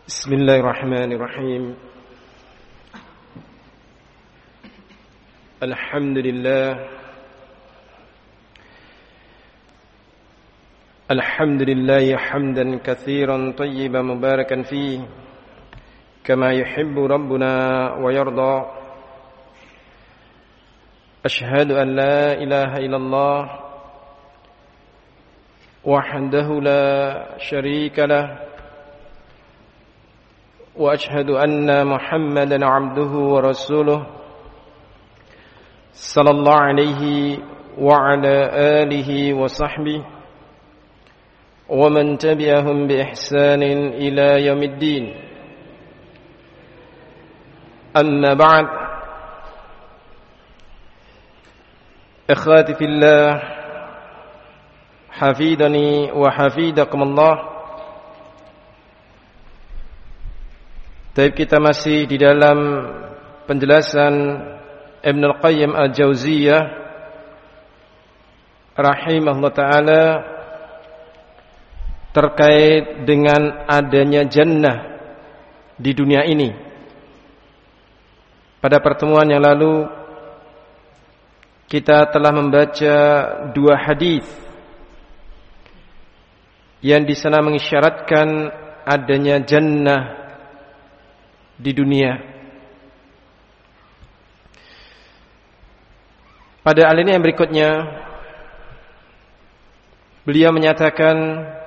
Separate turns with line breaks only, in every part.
Bismillahirrahmanirrahim. Alhamdulillah hamdan katsiran tayyiban mubarakan fihi kama yuhibbu rabbuna wa yarda. Ashhadu an la ilaha illallah wahdahu la syarika lah wa ashhadu anna Muhammadan abduhu wa rasuluh sallallahu alaihi wa ala alihi wa sahbihi wa man tabi'ahum bi ihsanin ila yaumiddin. Amma ba'd. Ikhwati fillah, hafidhani wa hafidakumullah. Tapi kita masih di dalam penjelasan Ibnul Qayyim Al-Jauziyah rahimahullah ta'ala terkait dengan adanya jannah di dunia ini. Pada pertemuan yang lalu kita telah membaca dua hadis yang di sana mengisyaratkan adanya jannah di dunia. Pada alinea yang berikutnya beliau menyatakan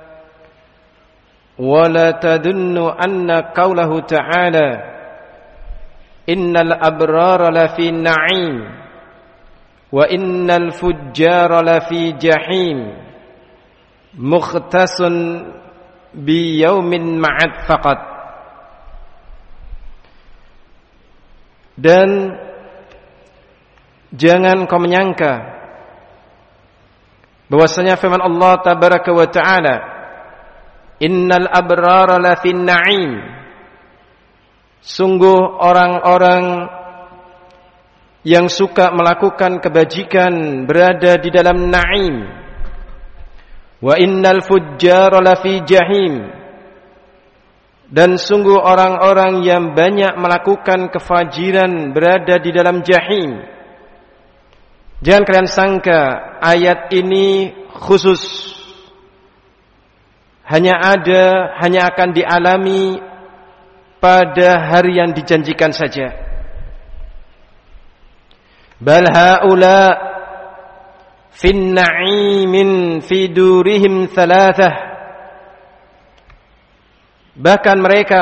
wala tadunnu anna qaulahu ta'ala innal abrara lafi na'im wa innal fujjara lafi jahim mukhtasun bi yaumin ma'ad faqat. Dan jangan kau menyangka bahwasanya firman Allah tabaraka wa ta'ala innal abrara lafin na'im, sungguh orang-orang yang suka melakukan kebajikan berada di dalam na'im, wa innal fujjara lafi jahim, dan sungguh orang-orang yang banyak melakukan kefajiran berada di dalam jahim. Jangan kalian sangka ayat ini khusus hanya akan dialami pada hari yang dijanjikan saja. Bal haula fin na'imin fi durihim thalathah. Bahkan mereka,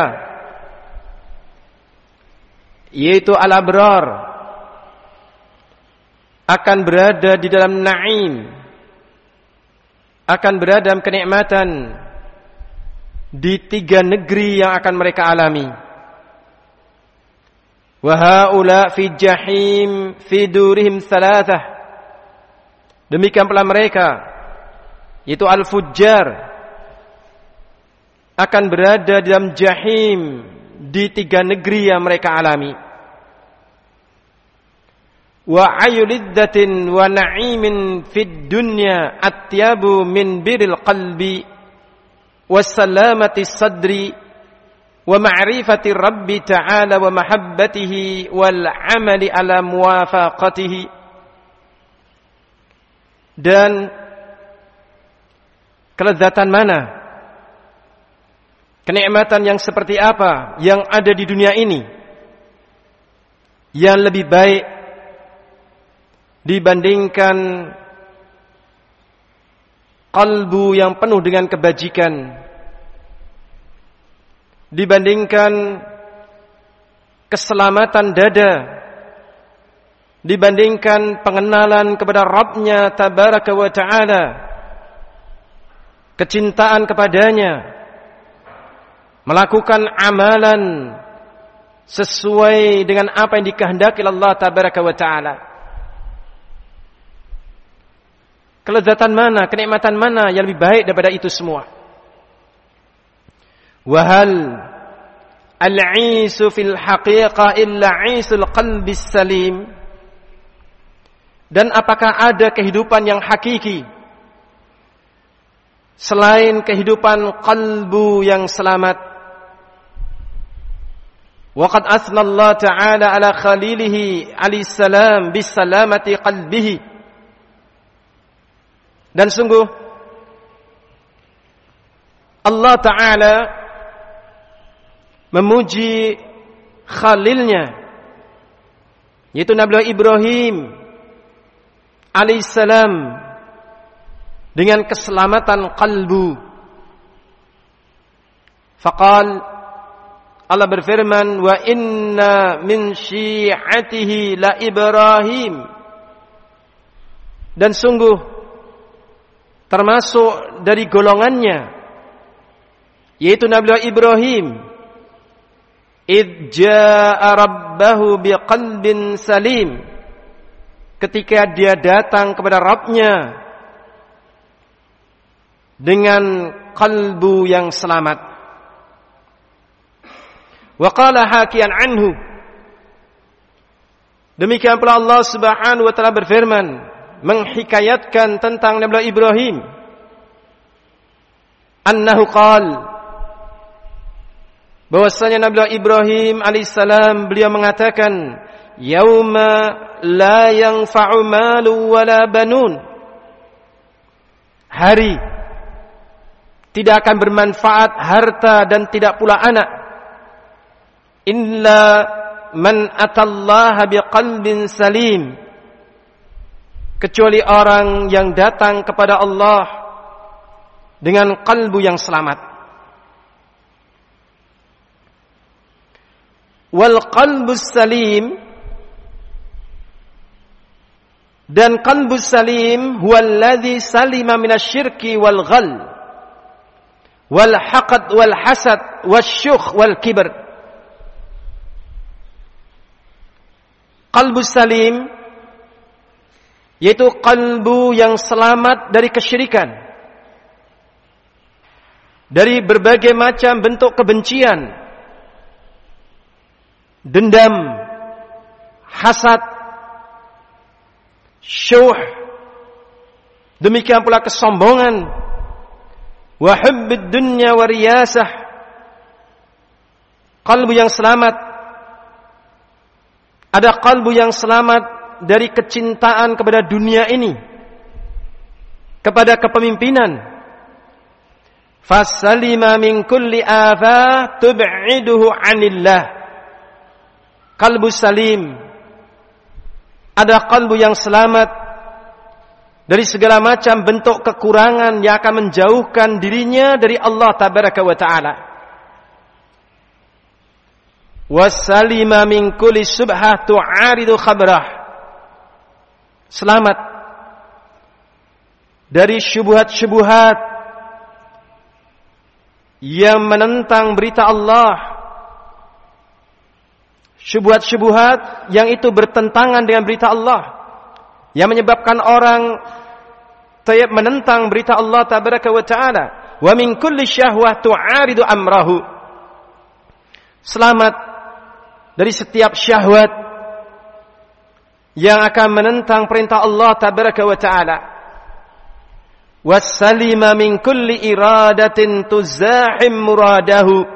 yaitu al-abrar, akan berada di dalam na'im, akan berada dalam kenikmatan di tiga negeri yang akan mereka alami. Wa haula fi jahim fi durihim thalathah. Demikian pula mereka, yaitu al-fujjar, akan berada di dalam jahim di tiga negeri yang mereka alami. Wa ayuliddatin wa na'imin fid dunya atyabu min biril qalbi wassalamati sadri wa ma'rifati rabbi ta'ala wa mahabbatihi wal amali ala muwafaqatihi. Dan kelezatan mana, kenikmatan yang seperti apa yang ada di dunia ini yang lebih baik dibandingkan kalbu yang penuh dengan kebajikan, dibandingkan keselamatan dada, dibandingkan pengenalan kepada Rabbnya tabaraka wa ta'ala, kecintaan kepadanya, melakukan amalan sesuai dengan apa yang dikehendaki Allah tabaraka wa ta'ala. Kelezatan mana, kenikmatan mana yang lebih baik daripada itu semua? Wahal al-'isu fil haqiqah illa 'isul qalbis salim. Dan apakah ada kehidupan yang hakiki selain kehidupan kalbu yang selamat? Wa qad athna Allah Ta'ala ala khalilihi alaihi salam bisalamati qalbihi. Dan sungguh Allah Ta'ala memuji khalilnya, yaitu Nabi Ibrahim alaihissalam, dengan keselamatan qalbu. Faqal, Allah berfirman, wa inna min syi'atihi la Ibrahim. Dan sungguh termasuk dari golongannya, yaitu Nabi Ibrahim, idh ja'a rabbahu biqalbin salim, ketika dia datang kepada Rabbnya dengan kalbu yang selamat. Wa qala hakiyan anhu, demikian pula Allah Subhanahu wa taala berfirman menghikayatkan tentang Nabi Ibrahim, annahu qala, bahwasanya Nabi Ibrahim alaihissalam beliau mengatakan, yauma la yanfa'u malu wala banun, hari tidak akan bermanfaat harta dan tidak pula anak, illa man atallaha biqalbin salim, kecuali orang yang datang kepada Allah dengan kalbu yang selamat. Wal qalbus salim, dan qalbus salim huwallazi salima minasyirki wal ghal wal haqad wal hasad wasyukh wal kibr. Qalbus salim yaitu kalbu yang selamat dari kesyirikan, dari berbagai macam bentuk kebencian, dendam, hasad, syuh, demikian pula kesombongan, wa hubbud dunya wa riyasah. Kalbu yang selamat, ada kalbu yang selamat dari kecintaan kepada dunia ini, kepada kepemimpinan. Fasalima min kulli afa tub'iduhu 'anillah. Kalbu salim, ada kalbu yang selamat dari segala macam bentuk kekurangan yang akan menjauhkan dirinya dari Allah tabaraka wa ta'ala. Wasalima min kulli subhah tu'aridu khabrah, selamat dari syubhat-syubhat yang menentang berita Allah, syubhat-syubhat yang itu bertentangan dengan berita Allah, yang menyebabkan orang menentang berita Allah tabaraka wa ta'ala. Wa min kulli syahwah tu'aridu amrahu, selamat dari setiap syahwat yang akan menentang perintah Allah tabaraka wa ta'ala. Wassalima min kulli iradatin tuzahim muradahu,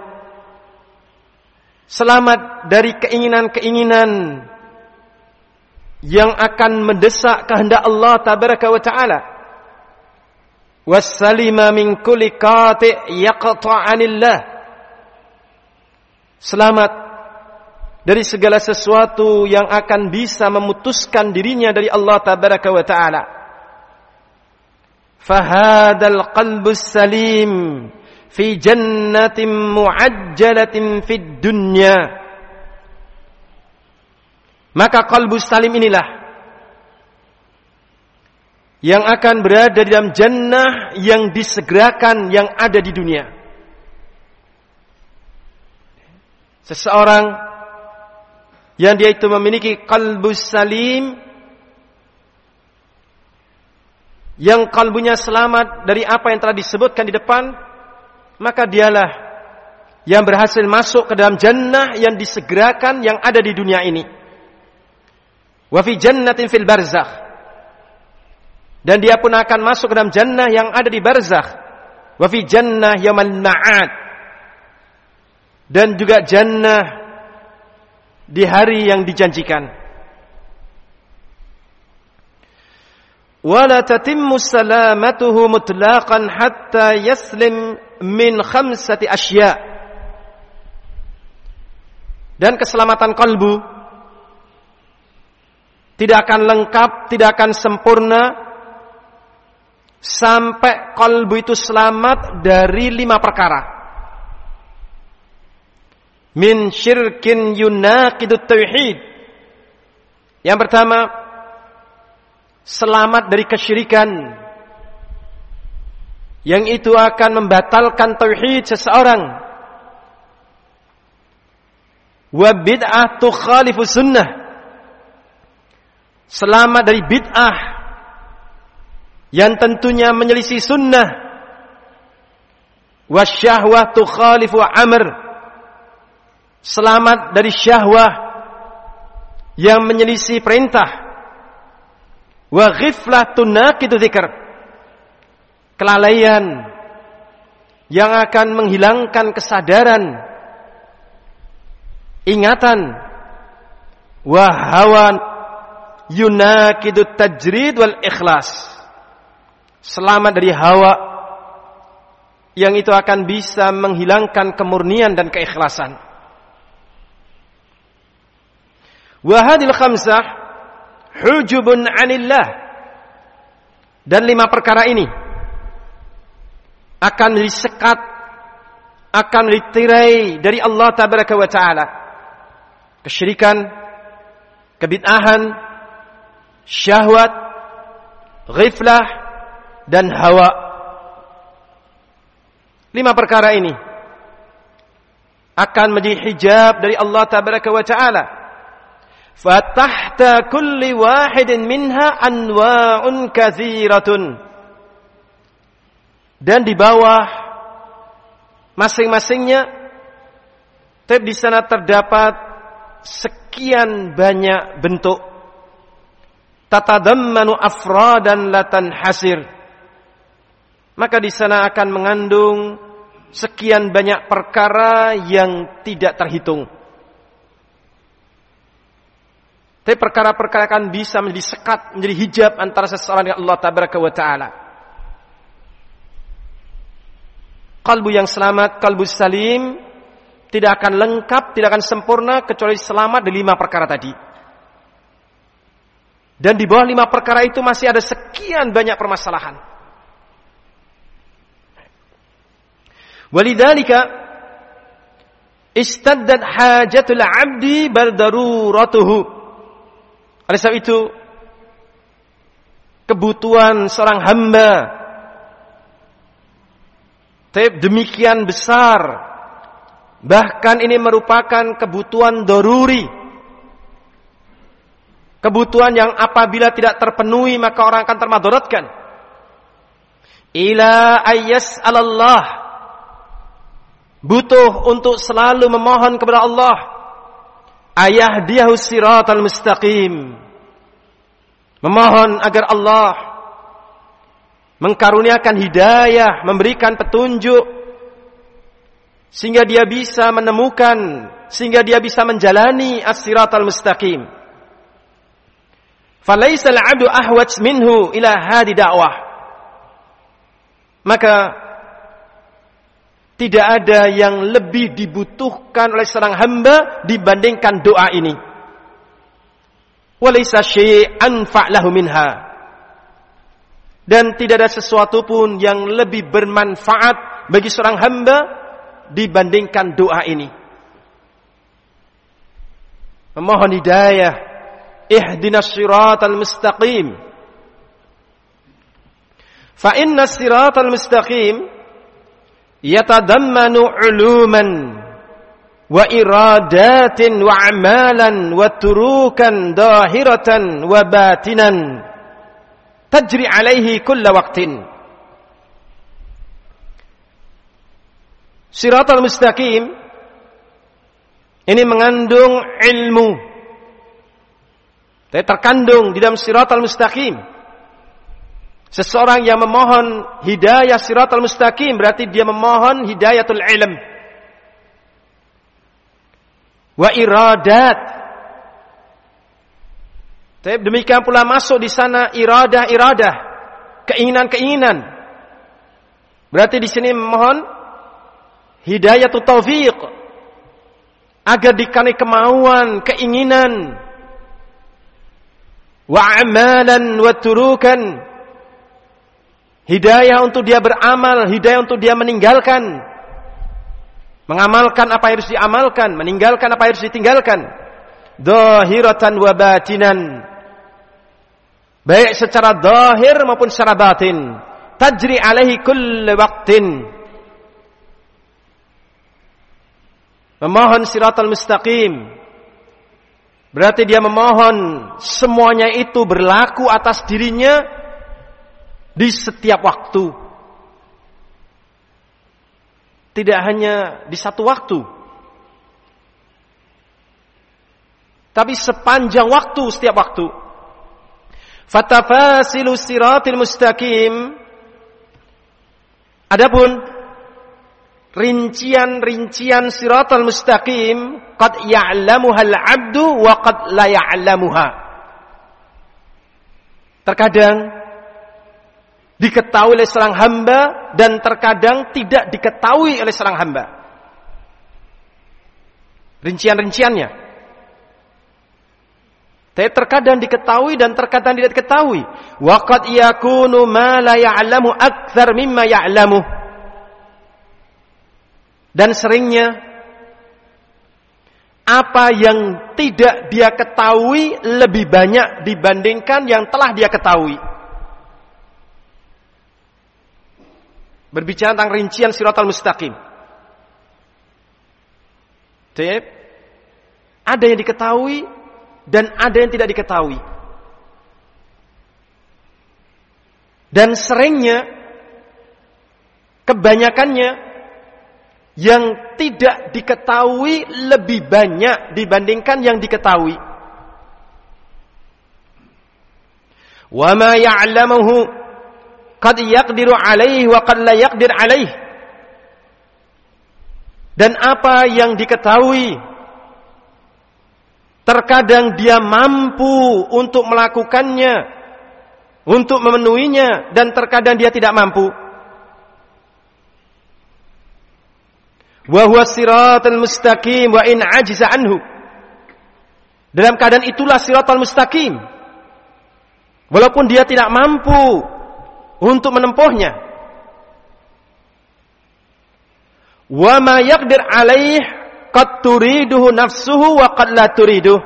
selamat dari keinginan-keinginan yang akan mendesak kehendak Allah tabaraka wa ta'ala. Wassalima min kulli qati' yaqta'anillah, selamat dari segala sesuatu yang akan bisa memutuskan dirinya dari Allah tabaraka wa ta'ala. Fahadal qalbus salim fi jannatin mu'ajjalatin fid dunya, maka qalbus salim inilah yang akan berada di dalam jannah yang disegerakan yang ada di dunia. Seseorang yang dia itu memiliki qalbus salim, yang kalbunya selamat dari apa yang telah disebutkan di depan, maka dialah yang berhasil masuk ke dalam jannah yang disegerakan yang ada di dunia ini. Wa fi jannatin fil barzakh, dan dia pun akan masuk ke dalam jannah yang ada di barzakh. Wa fi jannah yaumil ma'ad, dan juga jannah di hari yang dijanjikan. Wala tatimmu salamatuhu mutlaqan hatta yaslim min khamsati asya. Dan keselamatan kalbu tidak akan lengkap, tidak akan sempurna sampai kalbu itu selamat dari 5 perkara. Min syirkin yunaqidut tauhid. Yang pertama, selamat dari kesyirikan yang itu akan membatalkan tauhid seseorang. Wa bid'ah tukhalifu sunnah. Selamat dari bid'ah yang tentunya menyelisih sunnah. Wa syahwah tukhalifu amr. Selamat dari syahwah yang menyelisih perintah. Wa ghiflah tunaqidu dzikr. Kelalaian yang akan menghilangkan kesadaran, ingatan. Wa hawan yunaqidu tajrid wal ikhlas. Selamat dari hawa yang itu akan bisa menghilangkan kemurnian dan keikhlasan. Wa hadhil khamsah hujubun 'anillah. Dan 5 perkara ini akan disekat, akan ditirai dari Allah tabaraka wa taala. Kesyirikan, kebid'ahan, syahwat, ghiflah, dan hawa. 5 perkara ini akan menjadi hijab dari Allah tabaraka wa taala. Fatahta kulli wahidin minha anwa'un katsiratun. Dan di bawah masing-masingnya di sana terdapat sekian banyak bentuk. Tatadammanu afradan la tanhasir. Maka di sana akan mengandung sekian banyak perkara yang tidak terhitung. Tapi perkara-perkara akan bisa menjadi sekat, menjadi hijab antara seseorang dengan Allah tabaraka wa ta'ala. Kalbu yang selamat, kalbu salim, tidak akan lengkap, tidak akan sempurna kecuali selamat dari 5 perkara tadi. Dan di bawah 5 perkara itu masih ada sekian banyak permasalahan. Walidzalika istaddat hajatul 'abdi bal daruratuhu. Oleh sebab itu, kebutuhan seorang hamba demikian besar, bahkan ini merupakan kebutuhan daruri, kebutuhan yang apabila tidak terpenuhi maka orang akan termadaratkan. Ila ayyas'alallah, butuh untuk selalu memohon kepada Allah, ayahdiyahu siratal mustaqim, memohon agar Allah mengkaruniakan hidayah, memberikan petunjuk sehingga dia bisa menemukan, sehingga dia bisa menjalani as-siratal mustaqim. Falaisal 'abdu ahwaj minhu ila hadi da'wah. Maka tidak ada yang lebih dibutuhkan oleh seorang hamba dibandingkan doa ini. Walaysa syai'an fa'lahu minha. Dan tidak ada sesuatu pun yang lebih bermanfaat bagi seorang hamba dibandingkan doa ini. Memohon hidayah, ihdinas siratal mustaqim. Fa innas siratal mustaqim yatadammanu uluman wa iradatin wa amalan wa turukan dahiratan wa batinan tajri alaihi kulla waqtin. Siratal mustaqim ini mengandung ilmu. Terkandung di dalam siratal mustaqim. Seseorang yang memohon hidayah siratal mustaqim berarti dia memohon hidayatul ilm. Wa iradat, Demikian pula masuk di sana iradah, keinginan. Berarti di sini mohon hidayatut taufiq agar dikaruniai kemauan, keinginan, wa amalan wa turukan. Hidayah untuk dia beramal, hidayah untuk dia meninggalkan. Mengamalkan apa yang harus diamalkan, meninggalkan apa yang harus ditinggalkan. Zahiratan wa batinan. Baik secara zahir maupun secara batin. Tajri alaihi kulli waqtin. Memohon siratal mustaqim. Berarti dia memohon semuanya itu berlaku atas dirinya di setiap waktu. Tidak hanya di satu waktu, tapi sepanjang waktu, setiap waktu. Fatafasilu siratil mustaqim. Adapun rincian siratal mustaqim, qad ya'lamuha al-'abdu wa qad la ya'lamuha. Terkadang diketahui oleh seorang hamba dan terkadang tidak diketahui oleh seorang hamba. Rincian-rinciannya. Terkadang diketahui dan terkadang tidak diketahui. Wa qad yakunu ma la ya'lamu aktsar mimma ya'lamu. Dan seringnya apa yang tidak dia ketahui lebih banyak dibandingkan yang telah dia ketahui. Berbicara tentang rincian siratal mustaqim. Ada yang diketahui dan ada yang tidak diketahui. Dan seringnya, kebanyakannya, yang tidak diketahui lebih banyak dibandingkan yang diketahui. Wa ma ya'lamuhu qad yaqdiru alaihi wa qad la yaqdir alaihi. Dan apa yang diketahui, terkadang dia mampu untuk melakukannya, untuk memenuhinya, dan terkadang dia tidak mampu. Wa huwa siratal mustaqim wa in ajiza anhu. Dalam keadaan itulah siratal mustaqim. Walaupun dia tidak mampu untuk menempuhnya. Wa ma yaqdir alaih qad turiduhu nafsuhu wa qad la turiduh.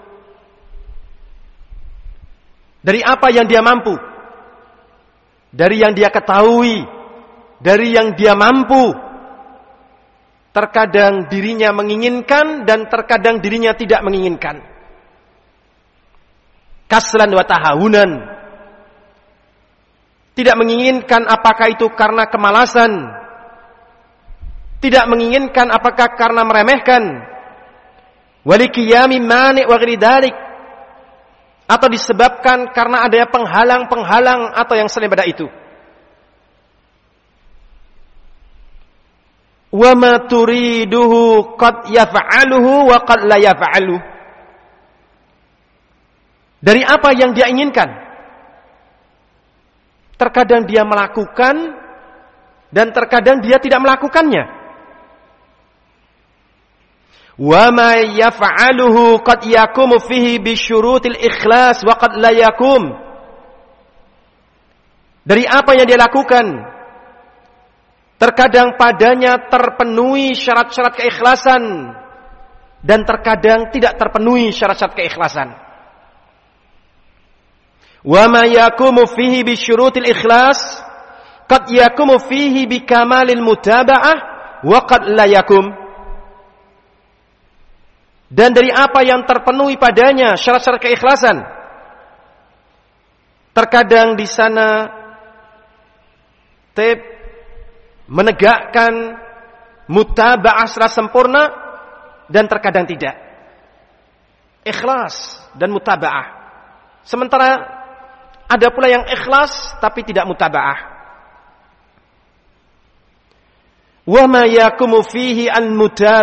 Dari apa yang dia mampu, dari yang dia ketahui, dari yang dia mampu, terkadang dirinya menginginkan dan terkadang dirinya tidak menginginkan. Kaslan wa tahawunan. Tidak menginginkan apakah itu karena kemalasan, tidak menginginkan apakah karena meremehkan, walikiyami mani' wa ghairi dzalik, atau disebabkan karena adanya penghalang-penghalang atau yang selain pada itu. Wa ma turiduhu qad yaf'aluhu wa qad la yaf'aluhu. Dari apa yang dia inginkan, terkadang dia melakukan dan terkadang dia tidak melakukannya. Wa ma yaf'aluhu qad yakumu fihi bi syurutil ikhlas wa qad la yakum. Dari apa yang dia lakukan, terkadang padanya terpenuhi syarat-syarat keikhlasan dan terkadang tidak terpenuhi syarat-syarat keikhlasan. Wa ma yakumu fihi bi syurutil ikhlas qad yakumu fihi bi kamalil mutaba'ah wa qad la yakum. Dan dari apa yang terpenuhi padanya syarat-syarat keikhlasan, terkadang di sana menegakkan mutaba'ah secara sempurna dan terkadang tidak. Ikhlas dan mutaba'ah. Sementara ada pula yang ikhlas tapi tidak mutaba'ah. Wa ma yakumu fihi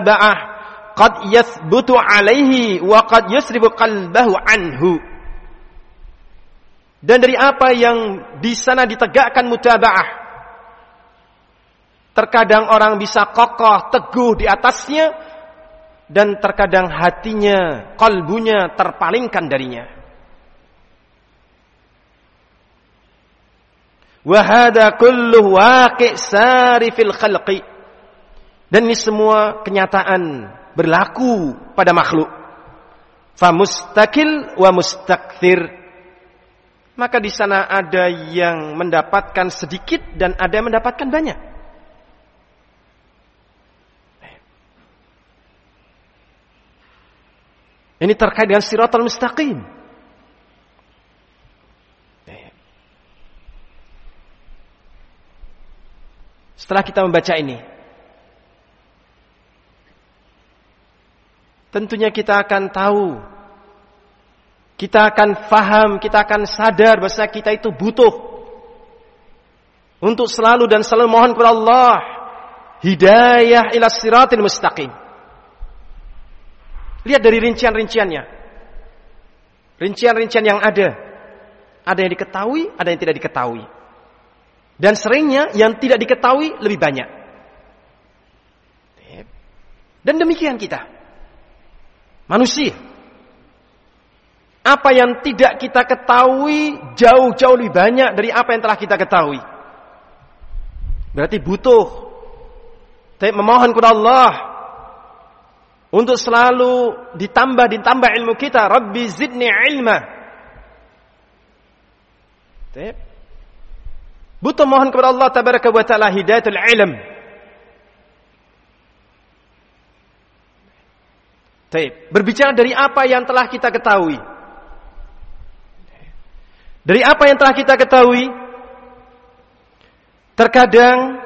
al-mutaba'ah qad yathbutu alaihi wa qad yusrifu qalbahu anhu. dan dari apa yang di sana ditegakkan mutaba'ah. Terkadang orang bisa kokoh, teguh di atasnya, dan terkadang hatinya, kalbunya terpalingkan darinya. Wa hadha kulluhu waqi' sari fil khalqi. Dan ini semua kenyataan berlaku pada makhluk. Fa mustaqil wa mustakthir. Maka di sana ada yang mendapatkan sedikit dan ada yang mendapatkan banyak. Ini terkait dengan siratal mustaqim. Setelah kita membaca ini, tentunya kita akan tahu, kita akan faham, kita akan sadar bahwa kita itu butuh untuk selalu dan selalu mohon kepada Allah hidayah ila siratil mustaqim. Lihat dari rincian-rinciannya. Rincian-rincian yang ada. Ada yang diketahui, ada yang tidak diketahui. Dan seringnya yang tidak diketahui lebih banyak. Dan demikian kita. Manusia. Apa yang tidak kita ketahui jauh-jauh lebih banyak dari apa yang telah kita ketahui. Berarti butuh memohon kepada Allah untuk selalu ditambah ilmu kita. Rabbi zidni ilma. Butuh mohon kepada Allah tabaraka wa ta'ala hidayatul ilm. Berbicara dari apa yang telah kita ketahui. Dari apa yang telah kita ketahui, terkadang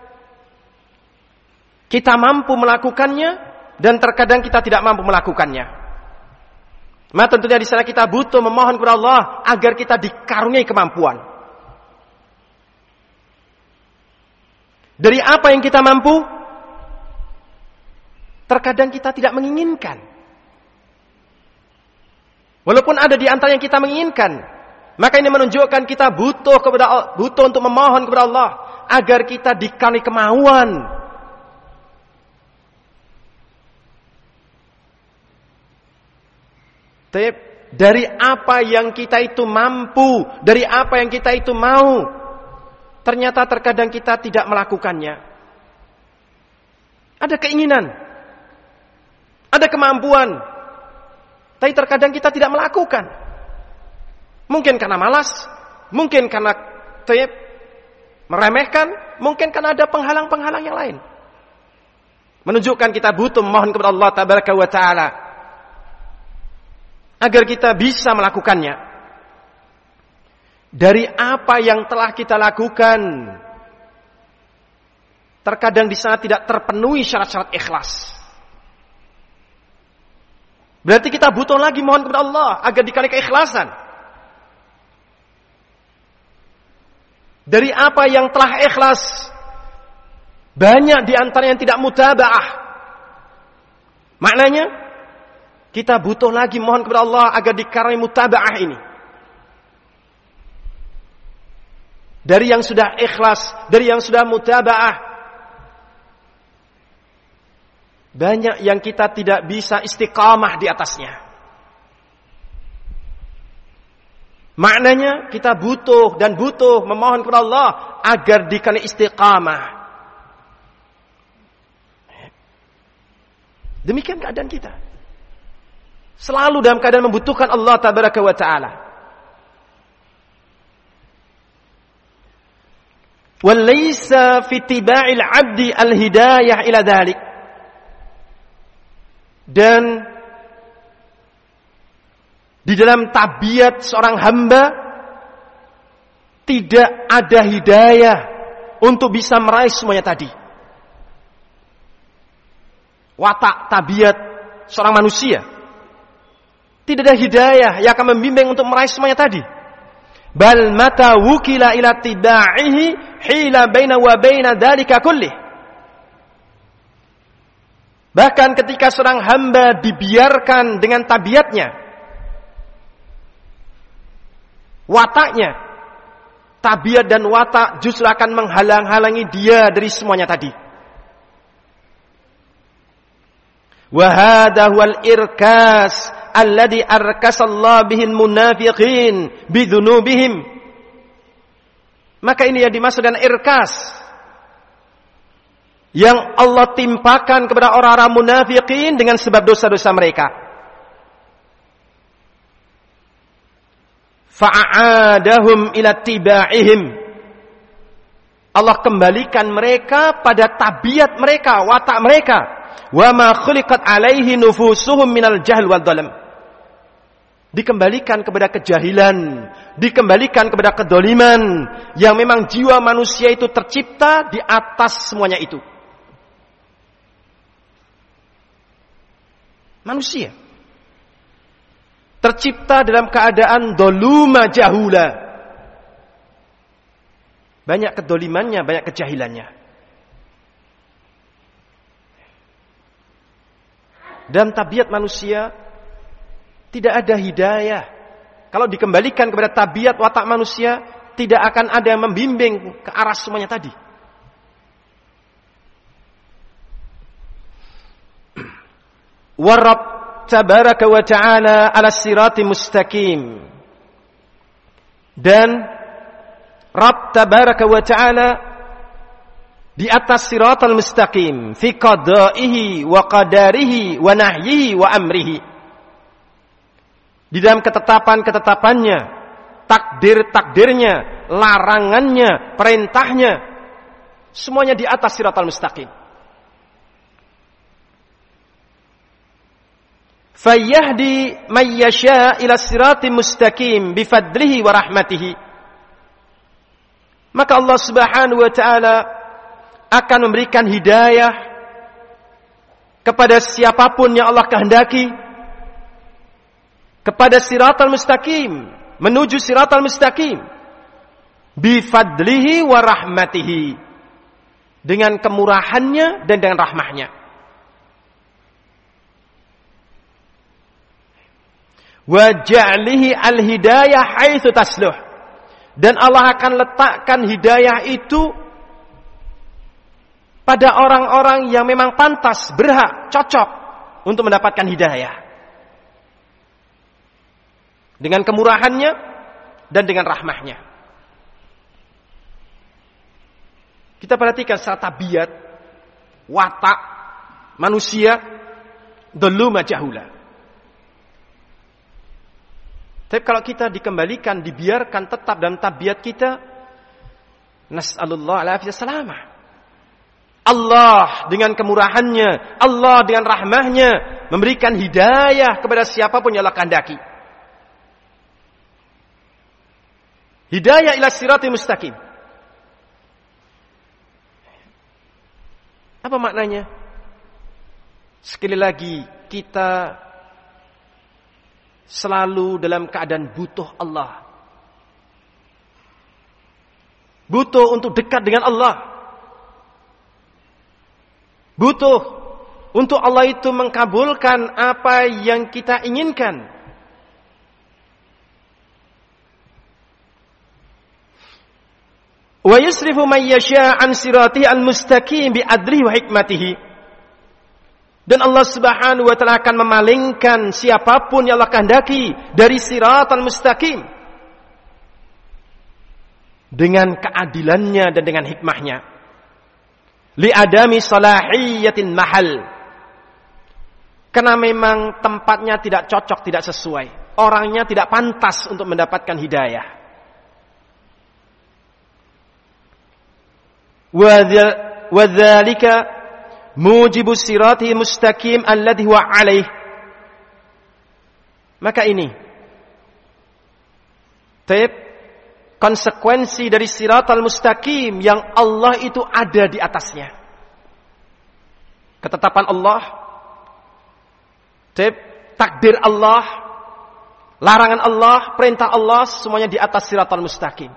kita mampu melakukannya dan terkadang kita tidak mampu melakukannya. Maka tentunya di sana kita butuh memohon kepada Allah agar kita dikaruniai kemampuan. Dari apa yang kita mampu, terkadang kita tidak menginginkan. Walaupun ada di antara yang kita menginginkan, maka ini menunjukkan kita butuh untuk memohon kepada Allah agar kita dikaruniai kemauan. Dari apa yang kita itu mampu, dari apa yang kita itu mau, ternyata terkadang kita tidak melakukannya. Ada keinginan, ada kemampuan, tapi terkadang kita tidak melakukan. Mungkin karena malas, mungkin karena meremehkan, mungkin karena ada penghalang-penghalang yang lain. Menunjukkan kita butuh memohon kepada Allah tabaraka wa ta'ala agar kita bisa melakukannya. Dari apa yang telah kita lakukan, terkadang di sana tidak terpenuhi syarat-syarat ikhlas. Berarti kita butuh lagi mohon kepada Allah agar dikasih keikhlasan. Dari apa yang telah ikhlas, banyak di antara yang tidak mutaba'ah. Maknanya, kita butuh lagi mohon kepada Allah agar dikaruniai mutaba'ah ini. Dari yang sudah ikhlas, dari yang sudah mutaba'ah, banyak yang kita tidak bisa istiqamah di atasnya. Maknanya kita butuh memohon kepada Allah agar dikaruniai istiqamah. Demikian keadaan kita. Selalu dalam keadaan membutuhkan Allah tabaraka wa ta'ala. Walaysa fi tiba'il 'abdi al-hidayah ila dhalik. Dan di dalam tabiat seorang hamba tidak ada hidayah untuk bisa meraih semuanya tadi. Watak tabiat seorang manusia tidak ada hidayah yang akan membimbing untuk meraih semuanya tadi. Bal mata wukila ila tiba'ihi hila baina wa baina dzalika kullih. Bahkan ketika seorang hamba dibiarkan dengan tabiatnya, wataknya, tabiat dan watak justru akan menghalang-halangi dia dari semuanya tadi. Wa hadha huwal irkas alladhi arkasallahu bihil munafiqin bidhunubihim. Maka ini yang dimaksud dengan irkas, yang Allah timpakan kepada orang-orang munafiqin dengan sebab dosa-dosa mereka. Fa'adahum ila tiba'ihim. Allah kembalikan mereka pada tabiat mereka, watak mereka. Wa ma khuliqat alaihi nufusuhum minal jahl wal dhalam. Dikembalikan kepada kejahilan, dikembalikan kepada kedoliman, yang memang jiwa manusia itu tercipta di atas semuanya itu. Manusia tercipta dalam keadaan doluma jahula. Banyak kedolimannya, banyak kejahilannya. Dalam tabiat manusia tidak ada hidayah. Kalau dikembalikan kepada tabiat watak manusia, tidak akan ada yang membimbing ke arah semuanya tadi. Warab tabaraka wa ta'ala ala sirati mustaqim. Dan Rabb tabaraka wa ta'ala di atas siratal mustaqim fi qada'ihi wa qadarihi wa nahyihi wa amrihi. Di dalam ketetapan-ketetapannya, takdir-takdirnya, larangannya, perintahnya, semuanya di atas siratal mustaqim. Fayyahdi may yasha ila siratim mustaqim bifadlihi wa rahmatihi. Maka Allah Subhanahu wa ta'ala akan memberikan hidayah kepada siapapun yang Allah kehendaki kepada siratal mustaqim, menuju siratal mustaqim bifadlihi wa rahmatihi, dengan kemurahannya dan dengan rahmahnya. Wa ja'lihi al-hidayah haitsu tasluh, dan Allah akan letakkan hidayah itu pada orang-orang yang memang pantas, berhak, cocok untuk mendapatkan hidayah. Dengan kemurahannya dan dengan rahmahnya. Kita perhatikan secara tabiat, watak manusia, doluma jahula. Tapi kalau kita dikembalikan, dibiarkan tetap dalam tabiat kita, nas'alullah alaihi salamah. Allah dengan kemurahannya, Allah dengan rahmahnya memberikan hidayah kepada siapapun yang Allah kehendaki. Hidayah ila siratil mustaqim. Apa maknanya? Sekali lagi, kita selalu dalam keadaan butuh Allah. Butuh untuk dekat dengan Allah. Butuh untuk Allah itu mengkabulkan apa yang kita inginkan. Wa yusrifu man yasha' an siratihi al-mustaqim bi adlihi wa hikmatihi. Dan Allah Subhanahu wa ta'ala akan memalingkan siapapun yang Allah kehendaki dari siratal mustaqim dengan keadilannya dan dengan hikmahnya. Li adami salahiyatin mahal, karena memang tempatnya tidak cocok, tidak sesuai, orangnya tidak pantas untuk mendapatkan hidayah. Wa dzalika mujibu siratil mustaqim alladhi huwa alaih. Maka ini konsekuensi dari siratal mustaqim yang Allah itu ada di atasnya. Ketetapan Allah, takdir Allah, larangan Allah, perintah Allah, semuanya di atas siratal mustaqim.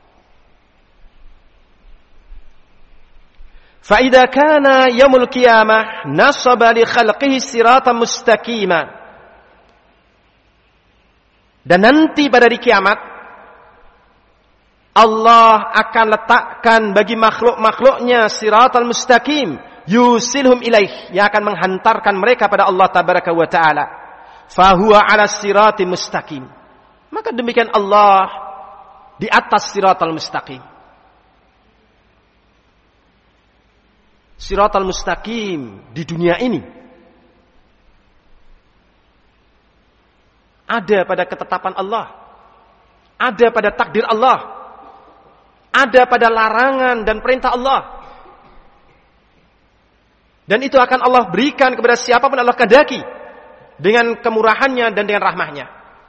فَإِذَا كَانَ يَوْمُ الْقِيَامَةِ نَصَبَ لِخَلْقِهِ صِرَاطًا مُسْتَقِيمًا. Dan nanti pada hari kiamat, Allah akan letakkan bagi makhluk-makhluknya siratal mustaqim yusilhum ilaih, yang akan menghantarkan mereka pada Allah tabaraka wa taala. Fahuwa ala sirati mustaqim. Maka demikian Allah di atas siratal mustaqim. Siratal mustaqim di dunia ini ada pada ketetapan Allah, ada pada takdir Allah, ada pada larangan dan perintah Allah. Dan itu akan Allah berikan kepada siapapun Allah kehendaki dengan kemurahannya dan dengan rahmahnya.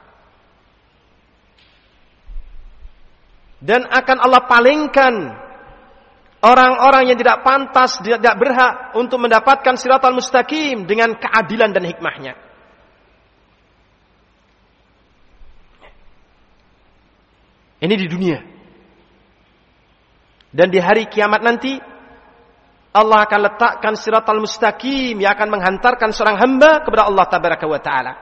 Dan akan Allah palingkan orang-orang yang tidak pantas, tidak berhak untuk mendapatkan siratal mustaqim dengan keadilan dan hikmahnya. Ini di dunia. Dan di hari kiamat nanti Allah akan letakkan siratal mustaqim yang akan menghantarkan seorang hamba kepada Allah tabaraka wa taala.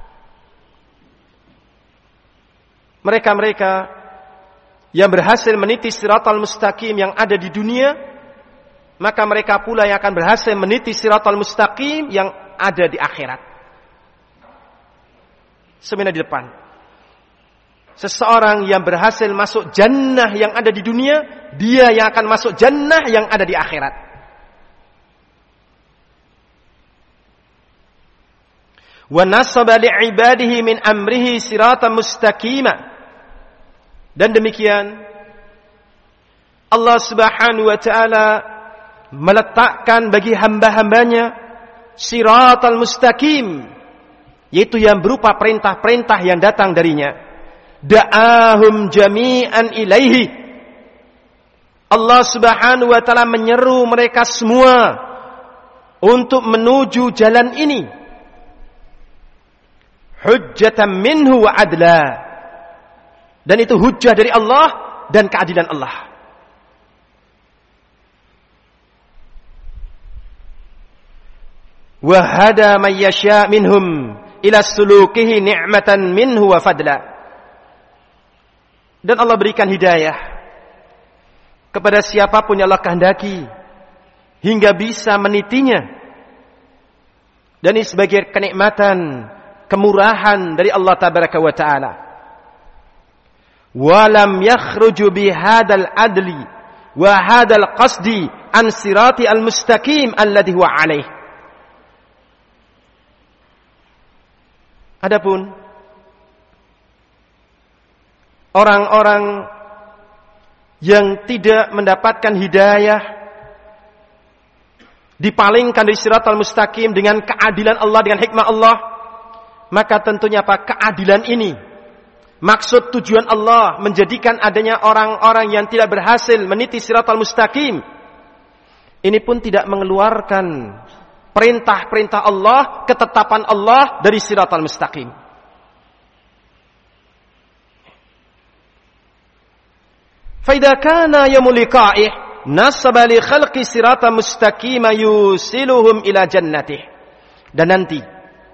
Mereka-mereka yang berhasil meniti siratal mustaqim yang ada di dunia, maka mereka pula yang akan berhasil meniti siratal mustaqim yang ada di akhirat. Sebenarnya di depan. Seseorang yang berhasil masuk jannah yang ada di dunia, dia yang akan masuk jannah yang ada di akhirat. Wa nasaba li'ibadihi min amrihi siratan mustaqima. Dan demikian Allah Subhanahu wa taala meletakkan bagi hamba-hambanya siratal mustaqim, yaitu yang berupa perintah-perintah yang datang darinya. Da'ahum jami'an ilaihi. Allah Subhanahu wa taala menyeru mereka semua untuk menuju jalan ini. Hujjatan minhu wa adla. Dan itu hujjah dari Allah dan keadilan Allah. Wa hada man yasha minhum ila sulukihi ni'matan minhu wa fadla. Dan Allah berikan hidayah kepada siapapun yang Allah kehendaki hingga bisa menitinya. Dan ini sebagai kenikmatan, kemurahan dari Allah tabaraka wa taala. Walam yakhruju bihadal adli wa hadal qasdi an sirati al-mustaqim alladhi huwa alaih. Adapun orang-orang yang tidak mendapatkan hidayah, dipalingkan dari siratal mustaqim dengan keadilan Allah, dengan hikmah Allah, maka tentunya apa? Keadilan ini, maksud tujuan Allah menjadikan adanya orang-orang yang tidak berhasil meniti siratal mustaqim, ini pun tidak mengeluarkan perintah-perintah Allah, ketetapan Allah dari siratal mustaqim. Faida kana yaumul liqa'ih nasaba li khalqi sirata mustaqima yusiluhum ila jannatih. Dan nanti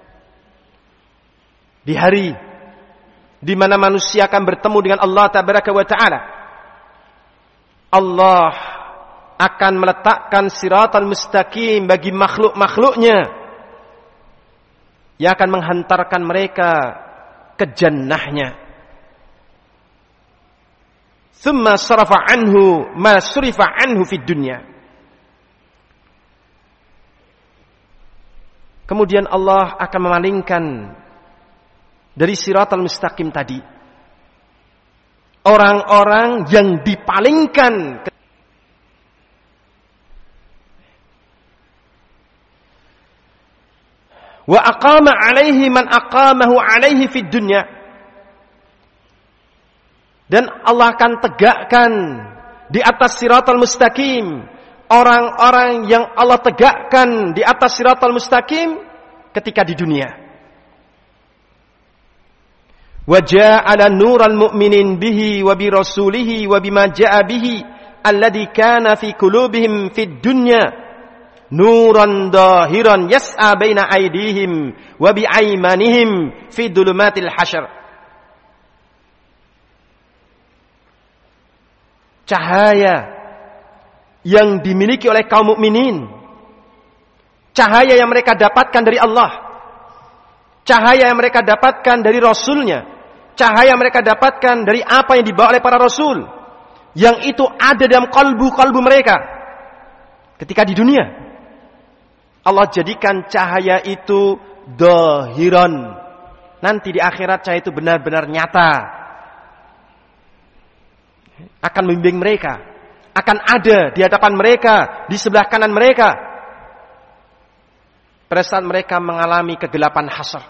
di hari di mana manusia akan bertemu dengan Allah tabaraka wa taala, Allah akan meletakkan siratal mustaqim bagi makhluk-makhluknya yang akan menghantarkan mereka ke jannahnya. Thumma sarafa anhu ma surifa anhu fid dunya. Kemudian Allah akan memalingkan dari siratal mustaqim tadi orang-orang yang dipalingkan wa aqama alaihi man aqamahu alaihi fid dunya. Dan Allah akan tegakkan di atas siratal mustaqim orang-orang yang Allah tegakkan di atas siratal mustaqim ketika di dunia. Wa ja'ala nural mu'minin bihi wa bi rasulihi wa bima ja'a bihi alladhi kana fi qulubihim fid dunya nuran dahiran yas'a baina aydihim wa bi aymanihim fi dhulumatil hasyr. cahaya yang dimiliki oleh kaum mukminin, cahaya yang mereka dapatkan dari Allah, cahaya yang mereka dapatkan dari Rasulnya, cahaya yang mereka dapatkan dari apa yang dibawa oleh para Rasul, yang itu ada dalam kalbu mereka ketika di dunia. Allah jadikan cahaya itu dhahiran. Nanti di akhirat cahaya itu benar-benar nyata, akan membimbing mereka, akan ada di hadapan mereka, di sebelah kanan mereka pada saat mereka mengalami kegelapan hasyr.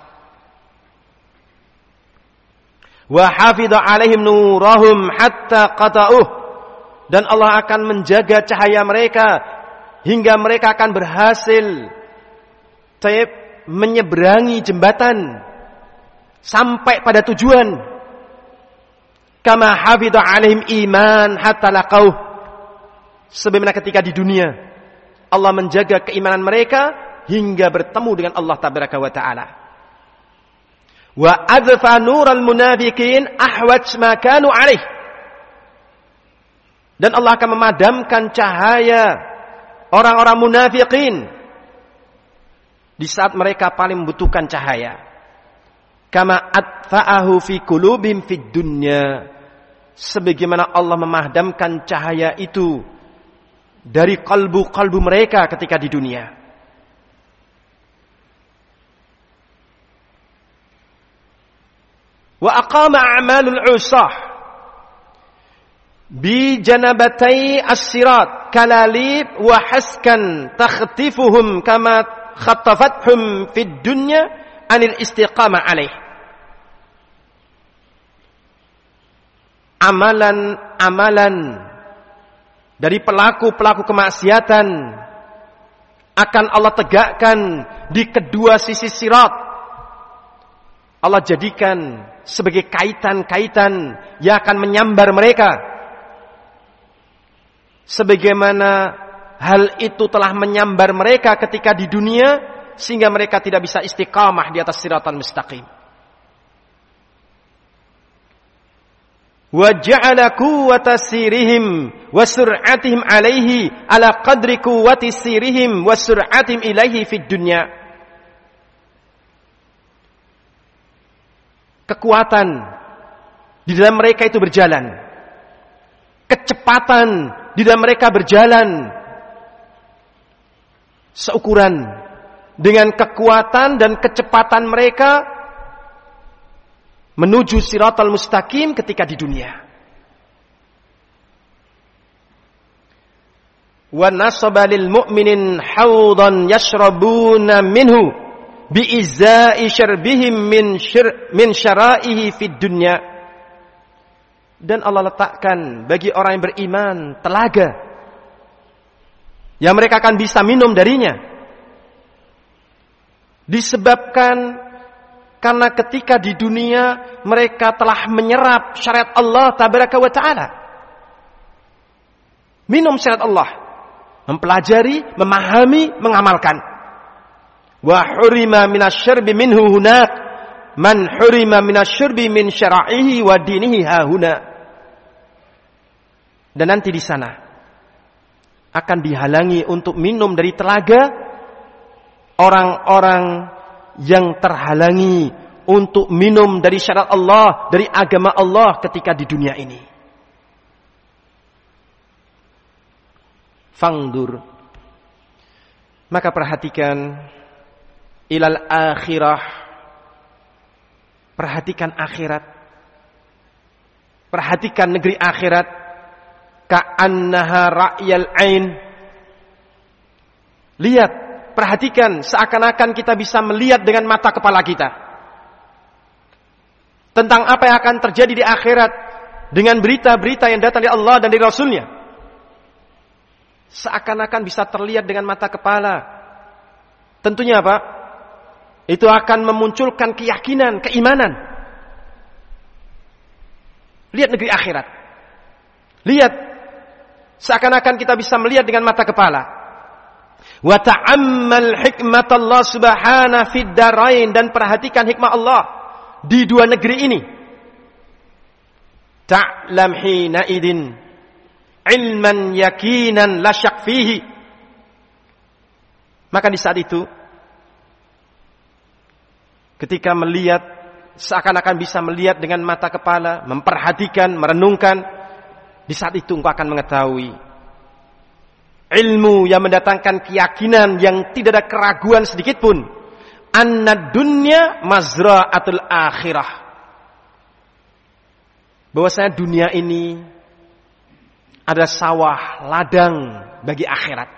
Wa hafidha alaihim nurahum hatta qata'uh, dan Allah akan menjaga cahaya mereka hingga mereka akan berhasil menyeberangi jembatan sampai pada tujuan. Kama hafidha alaihim iman hatta laqauh, sebagaimana ketika di dunia Allah menjaga keimanan mereka hingga bertemu dengan Allah tabaraka wa taala. Wa adfa nural munafiqin ahwaj ma kanu alaih, dan Allah akan memadamkan cahaya orang-orang munafiqin di saat mereka paling membutuhkan cahaya. Kama atfa'ahu fi qulubihim fid dunya, sebagaimana Allah memadamkan cahaya itu dari kalbu mereka ketika di dunia. Wa aqama a'malul usah bi janabatai as-sirat kalalib wa haskan takhtifuhum kama khattafathum fid dunya anil istiqamah alaih. Amalan dari pelaku kemaksiatan akan Allah tegakkan di kedua sisi sirat. Allah jadikan sebagai kaitan-kaitan yang akan menyambar mereka, sebagaimana hal itu telah menyambar mereka ketika di dunia, sehingga mereka tidak bisa istiqamah di atas siratal mustaqim. Wa ja'ala quwwata sirihim wa sur'atihim alaihi ala qadri quwwati sirihim wa sur'atihim ilaihi fid dunya. Kekuatan di dalam mereka itu berjalan, kecepatan di dalam mereka berjalan seukuran dengan kekuatan dan kecepatan mereka menuju siratal mustaqim ketika di dunia. Wa nasaba lil mu'minin hawdan yashrabuna minhu bi'izzai syarbihim min syara'ihi fid dunya. Dan Allah letakkan bagi orang yang beriman telaga yang mereka akan bisa minum darinya, disebabkan karena ketika di dunia mereka telah menyerap syariat Allah tabaraka wa ta'ala. Minum syariat Allah, mempelajari, memahami, mengamalkan. Wa hurima minasyarbi minhu hunak man hurima minasyarbi min syara'ihi wa dinihi hahuna. Dan nanti di sana akan dihalangi untuk minum dari telaga orang-orang yang terhalangi untuk minum dari syariat Allah, dari agama Allah ketika di dunia ini. Fangdur, maka perhatikan ilal akhirah, perhatikan akhirat, perhatikan negeri akhirat, ka'annaha ra'yal ain. Lihat, perhatikan seakan-akan kita bisa melihat dengan mata kepala kita tentang apa yang akan terjadi di akhirat dengan berita-berita yang datang dari Allah dan dari Rasulnya. Seakan-akan bisa terlihat dengan mata kepala. Tentunya apa? Itu akan memunculkan keyakinan, keimanan. Lihat negeri akhirat. Lihat, seakan-akan kita bisa melihat dengan mata kepala. Wa ta'ammal hikmat Allah subhanahu fid darain, dan perhatikan hikmah Allah di dua negeri ini. Ta'lam hina idin ilman yakinan la syak fihi. Maka di saat itu ketika melihat, seakan-akan bisa melihat dengan mata kepala, memperhatikan, merenungkan, di saat itu engkau akan mengetahui ilmu yang mendatangkan keyakinan yang tidak ada keraguan sedikit pun. Anna dunya mazra'atul akhirah. Bahwasanya dunia ini ada sawah, ladang bagi akhirat.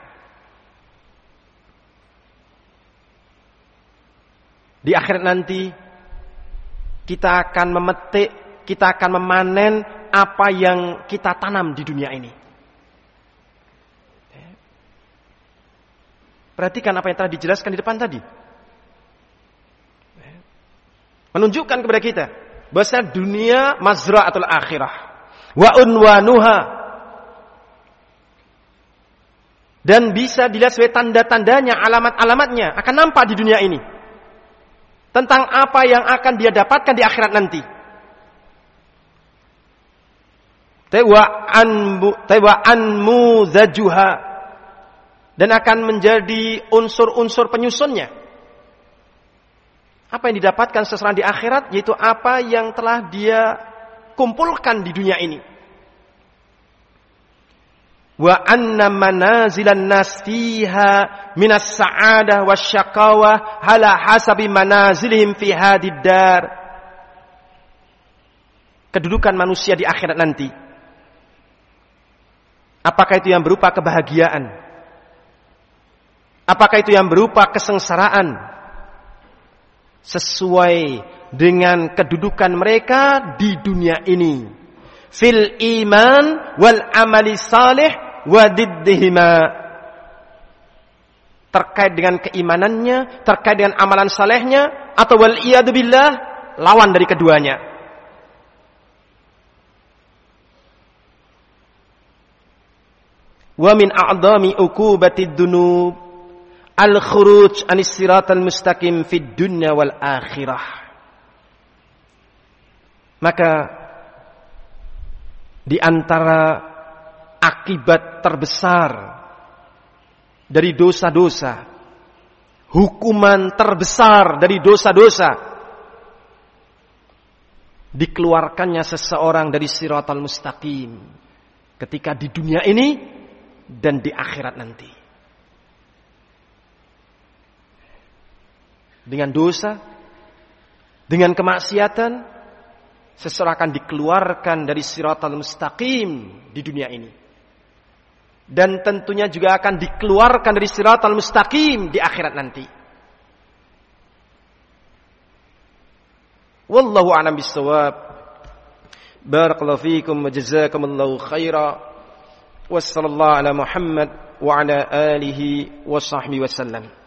Di akhirat nanti kita akan memetik, kita akan memanen apa yang kita tanam di dunia ini. Perhatikan apa yang telah dijelaskan di depan tadi. Menunjukkan kepada kita bahwa dunia mazra'atul akhirah wa unwanuha, dan bisa dilihat sebagai tanda-tandanya, alamat-alamatnya akan nampak di dunia ini tentang apa yang akan dia dapatkan di akhirat nanti. Wa anmuzajuha, dan akan menjadi unsur-unsur penyusunnya. Apa yang didapatkan seseorang di akhirat, yaitu apa yang telah dia kumpulkan di dunia ini. Wa anna manazilan nas fiha minas sa'adah wasyaqawah ala hasabi manazilihim fi hadid dar. Kedudukan manusia di akhirat nanti, apakah itu yang berupa kebahagiaan? Apakah itu yang berupa kesengsaraan? Sesuai dengan kedudukan mereka di dunia ini. Fil iman wal amali salih wa diddihima. Terkait dengan keimanannya, terkait dengan amalan salehnya, atau wal iyadu billah, lawan dari keduanya. Wa min a'dami uqubatid dunub al-khuruj anis siratal mustaqim fid dunya wal akhirah. Maka di antara akibat terbesar dari dosa-dosa, hukuman terbesar dari dosa-dosa, dikeluarkannya seseorang dari siratal mustaqim ketika di dunia ini dan di akhirat nanti. Dengan dosa, dengan kemaksiatan, seseorang akan dikeluarkan dari siratal mustaqim di dunia ini. Dan tentunya juga akan dikeluarkan dari siratal mustaqim di akhirat nanti. Wallahu a'lam bissawab. Barakallahu fiikum wa jazakumullahu khaira. Wassallallahu ala Muhammad wa ala alihi wa sahbihi wasallam.